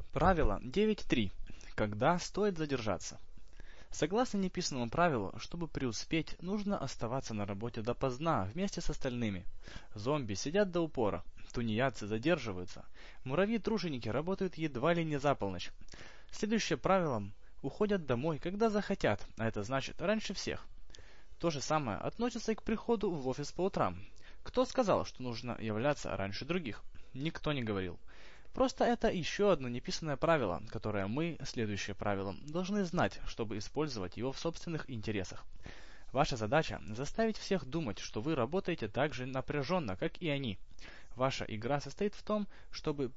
Правило 9.3. Когда стоит задержаться? Согласно неписанному правилу, чтобы преуспеть, нужно оставаться на работе допоздна вместе с остальными. Зомби сидят до упора, тунеядцы задерживаются, муравьи-труженики работают едва ли не за полночь. Следующее правило: уходят домой, когда захотят, а это значит раньше всех. То же самое относится и к приходу в офис по утрам. Кто сказал, что нужно являться раньше других? Никто не говорил. Просто это еще одно неписанное правило, которое мы, следующее правило, должны знать, чтобы использовать его в собственных интересах. Ваша задача – заставить всех думать, что вы работаете так же напряженно, как и они. Ваша игра состоит в том, чтобы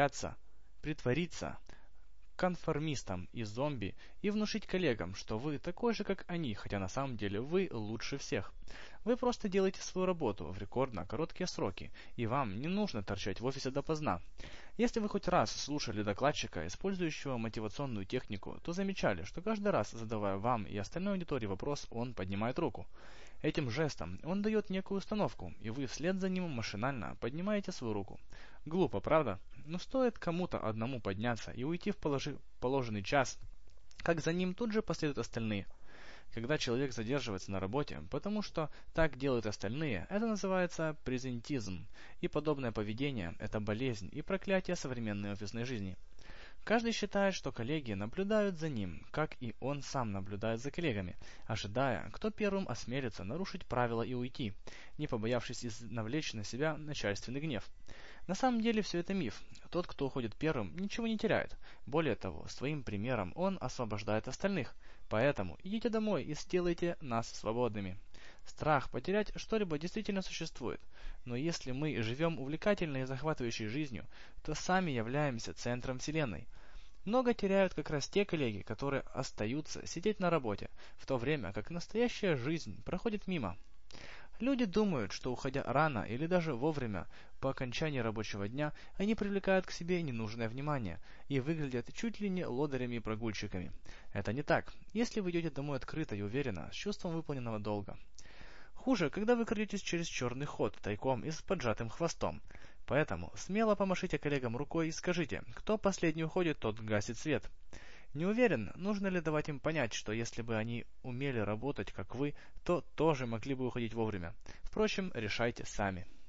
притвориться конформистом и зомби и внушить коллегам, что вы такой же, как они, хотя на самом деле вы лучше всех. Вы просто делаете свою работу в рекордно короткие сроки, и вам не нужно торчать в офисе допоздна. Если вы хоть раз слушали докладчика, использующего мотивационную технику, то замечали, что каждый раз, задавая вам и остальной аудитории вопрос, он поднимает руку. Этим жестом он дает некую установку, и вы вслед за ним машинально поднимаете свою руку. Глупо, правда? Но стоит кому-то одному подняться и уйти в положенный час, как за ним тут же последуют остальные. Когда человек задерживается на работе, потому что так делают остальные, это называется презентизм, и подобное поведение – это болезнь и проклятие современной офисной жизни. Каждый считает, что коллеги наблюдают за ним, как и он сам наблюдает за коллегами, ожидая, кто первым осмелится нарушить правила и уйти, не побоявшись навлечь на себя начальственный гнев. На самом деле все это миф. Тот, кто уходит первым, ничего не теряет. Более того, своим примером он освобождает остальных. Поэтому идите домой и сделайте нас свободными. Страх потерять что-либо действительно существует, но если мы живем увлекательной и захватывающей жизнью, то сами являемся центром вселенной. Много теряют как раз те коллеги, которые остаются сидеть на работе, в то время как настоящая жизнь проходит мимо. Люди думают, что уходя рано или даже вовремя по окончании рабочего дня, они привлекают к себе ненужное внимание и выглядят чуть ли не лодырями и прогульщиками. Это не так, если вы идете домой открыто и уверенно, с чувством выполненного долга. Хуже, когда вы крадетесь через черный ход, тайком и с поджатым хвостом. Поэтому смело помашите коллегам рукой и скажите, кто последний уходит, тот гасит свет. Не уверен, нужно ли давать им понять, что если бы они умели работать, как вы, то тоже могли бы уходить вовремя. Впрочем, решайте сами.